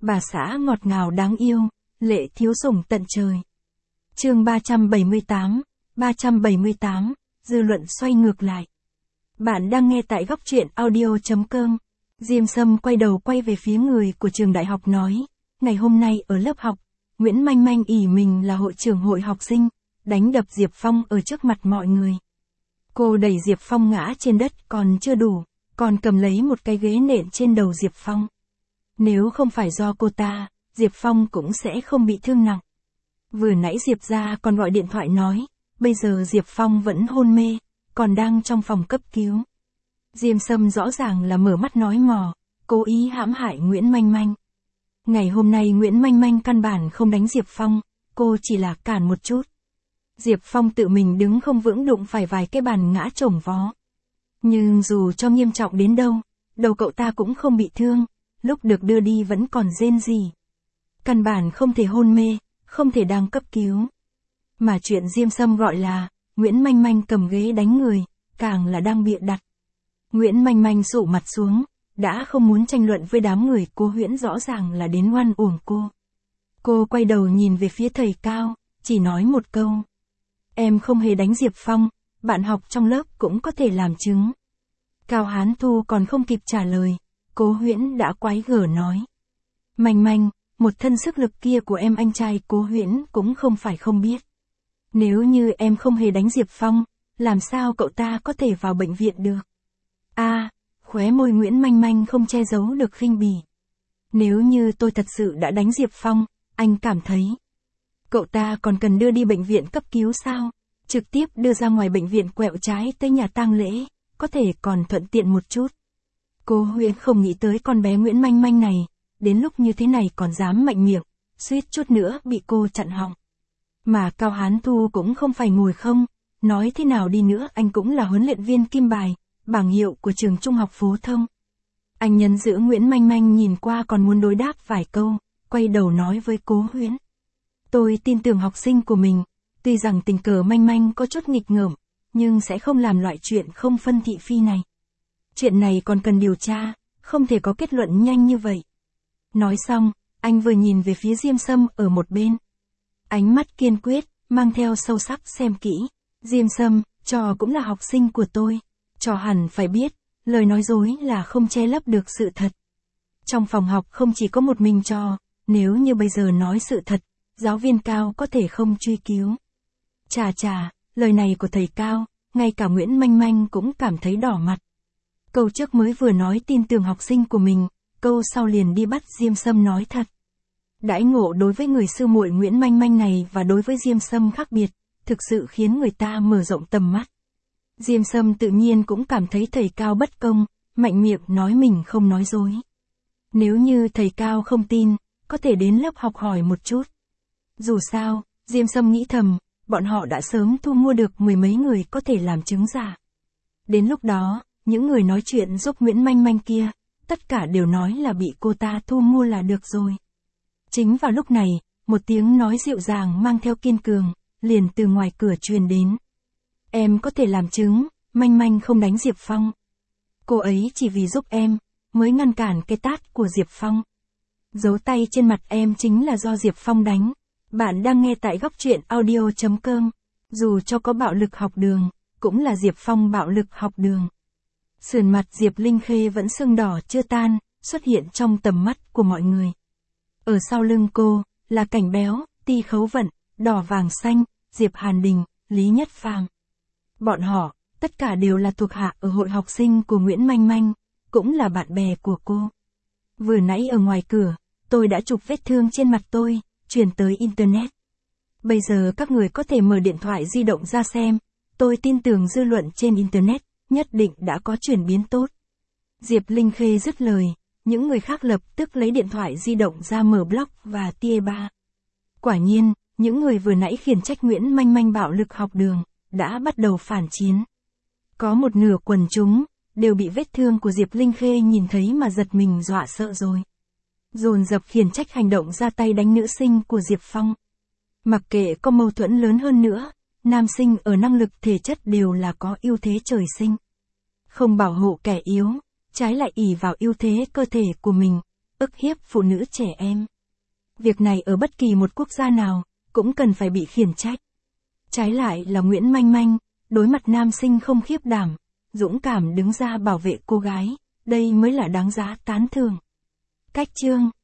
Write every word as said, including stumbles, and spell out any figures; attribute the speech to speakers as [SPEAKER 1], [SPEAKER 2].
[SPEAKER 1] Bà xã ngọt ngào đáng yêu, lệ thiếu sủng tận trời. Chương ba trăm bảy mươi tám, ba trăm bảy mươi tám, dư luận xoay ngược lại. Bạn đang nghe tại góc truyện audio chấm com. Diêm Sâm quay đầu quay về phía người của trường đại học nói, ngày hôm nay ở lớp học, Nguyễn Manh Manh ỷ mình là hội trưởng hội học sinh, đánh đập Diệp Phong ở trước mặt mọi người. Cô đẩy Diệp Phong ngã trên đất còn chưa đủ, còn cầm lấy một cái ghế nện trên đầu Diệp Phong. Nếu không phải do cô ta, Diệp Phong cũng sẽ không bị thương nặng. Vừa nãy Diệp gia còn gọi điện thoại nói, bây giờ Diệp Phong vẫn hôn mê, còn đang trong phòng cấp cứu. Diêm Sâm rõ ràng là mở mắt nói mò, cố ý hãm hại Nguyễn Manh Manh. Ngày hôm nay Nguyễn Manh Manh căn bản không đánh Diệp Phong, cô chỉ là cản một chút. Diệp Phong tự mình đứng không vững đụng phải vài cái bàn ngã chồng vó. Nhưng dù cho nghiêm trọng đến đâu, đầu cậu ta cũng không bị thương, lúc được đưa đi vẫn còn rên rỉ. Căn bản không thể hôn mê, không thể đang cấp cứu. Mà chuyện Diêm Sâm gọi là, Nguyễn Manh Manh cầm ghế đánh người, càng là đang bịa đặt. Nguyễn Manh Manh sụ mặt xuống, đã không muốn tranh luận với đám người cô Huyễn rõ ràng là đến oan uổng cô. Cô quay đầu nhìn về phía thầy Cao, chỉ nói một câu. Em không hề đánh Diệp Phong, bạn học trong lớp cũng có thể làm chứng. Cao Hán Thu còn không kịp trả lời, cô Huyễn đã quái gở nói. Manh Manh, một thân sức lực kia của em anh trai cô Huyễn cũng không phải không biết. Nếu như em không hề đánh Diệp Phong, làm sao cậu ta có thể vào bệnh viện được? A, à, khóe môi Nguyễn Manh Manh không che giấu được khinh bỉ. Nếu như tôi thật sự đã đánh Diệp Phong, anh cảm thấy cậu ta còn cần đưa đi bệnh viện cấp cứu sao? Trực tiếp đưa ra ngoài bệnh viện quẹo trái tới nhà tang lễ, có thể còn thuận tiện một chút. Cô Huyễn không nghĩ tới con bé Nguyễn Manh Manh này, đến lúc như thế này còn dám mạnh miệng, suýt chút nữa bị cô chặn họng. Mà Cao Hán Thu cũng không phải ngồi không, nói thế nào đi nữa anh cũng là huấn luyện viên kim bài, bảng hiệu của trường trung học phổ thông. Anh nhân giữa Nguyễn Manh Manh nhìn qua còn muốn đối đáp vài câu, quay đầu nói với cô Huyễn. Tôi tin tưởng học sinh của mình, tuy rằng tình cờ Manh Manh có chút nghịch ngợm, nhưng sẽ không làm loại chuyện không phân thị phi này. Chuyện này còn cần điều tra, không thể có kết luận nhanh như vậy. Nói xong, anh vừa nhìn về phía Diêm Sâm ở một bên. Ánh mắt kiên quyết, mang theo sâu sắc xem kỹ. Diêm Sâm, trò cũng là học sinh của tôi. Trò hẳn phải biết, lời nói dối là không che lấp được sự thật. Trong phòng học không chỉ có một mình trò, nếu như bây giờ nói sự thật, giáo viên Cao có thể không truy cứu. Chà chà, lời này của thầy Cao, ngay cả Nguyễn Manh Manh cũng cảm thấy đỏ mặt. Câu trước mới vừa nói tin tưởng học sinh của mình, câu sau liền đi bắt Diêm Sâm nói thật. Đãi ngộ đối với người sư muội Nguyễn Manh Manh này và đối với Diêm Sâm khác biệt, thực sự khiến người ta mở rộng tầm mắt. Diêm Sâm tự nhiên cũng cảm thấy thầy Cao bất công, mạnh miệng nói mình không nói dối. Nếu như thầy Cao không tin, có thể đến lớp học hỏi một chút. Dù sao, Diêm Sâm nghĩ thầm, bọn họ đã sớm thu mua được mười mấy người có thể làm chứng giả. Đến lúc đó, những người nói chuyện giúp Nguyễn Manh Manh kia, tất cả đều nói là bị cô ta thu mua là được rồi. Chính vào lúc này, một tiếng nói dịu dàng mang theo kiên cường, liền từ ngoài cửa truyền đến. Em có thể làm chứng, Manh Manh không đánh Diệp Phong. Cô ấy chỉ vì giúp em, mới ngăn cản cái tát của Diệp Phong. Dấu tay trên mặt em chính là do Diệp Phong đánh. Bạn đang nghe tại góc truyện audio chấm com. Dù cho có bạo lực học đường, cũng là Diệp Phong bạo lực học đường. Sườn mặt Diệp Linh Khê vẫn sưng đỏ chưa tan, xuất hiện trong tầm mắt của mọi người. Ở sau lưng cô, là Cảnh Béo, Ti Khấu Vận, Đỏ Vàng Xanh, Diệp Hàn Đình, Lý Nhất Phàm. Bọn họ, tất cả đều là thuộc hạ ở hội học sinh của Nguyễn Manh Manh, cũng là bạn bè của cô. Vừa nãy ở ngoài cửa, tôi đã chụp vết thương trên mặt tôi, truyền tới Internet. Bây giờ các người có thể mở điện thoại di động ra xem, tôi tin tưởng dư luận trên Internet, nhất định đã có chuyển biến tốt. Diệp Linh Khê dứt lời, những người khác lập tức lấy điện thoại di động ra mở blog và tia ba. Quả nhiên, những người vừa nãy khiển trách Nguyễn Manh Manh bạo lực học đường, đã bắt đầu phản chiến. Có một nửa quần chúng, đều bị vết thương của Diệp Linh Khê nhìn thấy mà giật mình dọa sợ rồi. Dồn dập khiển trách hành động ra tay đánh nữ sinh của Diệp Phong. Mặc kệ có mâu thuẫn lớn hơn nữa, nam sinh ở năng lực thể chất đều là có ưu thế trời sinh. Không bảo hộ kẻ yếu, trái lại ỷ vào ưu thế cơ thể của mình, ức hiếp phụ nữ trẻ em. Việc này ở bất kỳ một quốc gia nào, cũng cần phải bị khiển trách. Trái lại là Nguyễn Manh Manh, đối mặt nam sinh không khiếp đảm, dũng cảm đứng ra bảo vệ cô gái, đây mới là đáng giá tán thưởng. Cách chương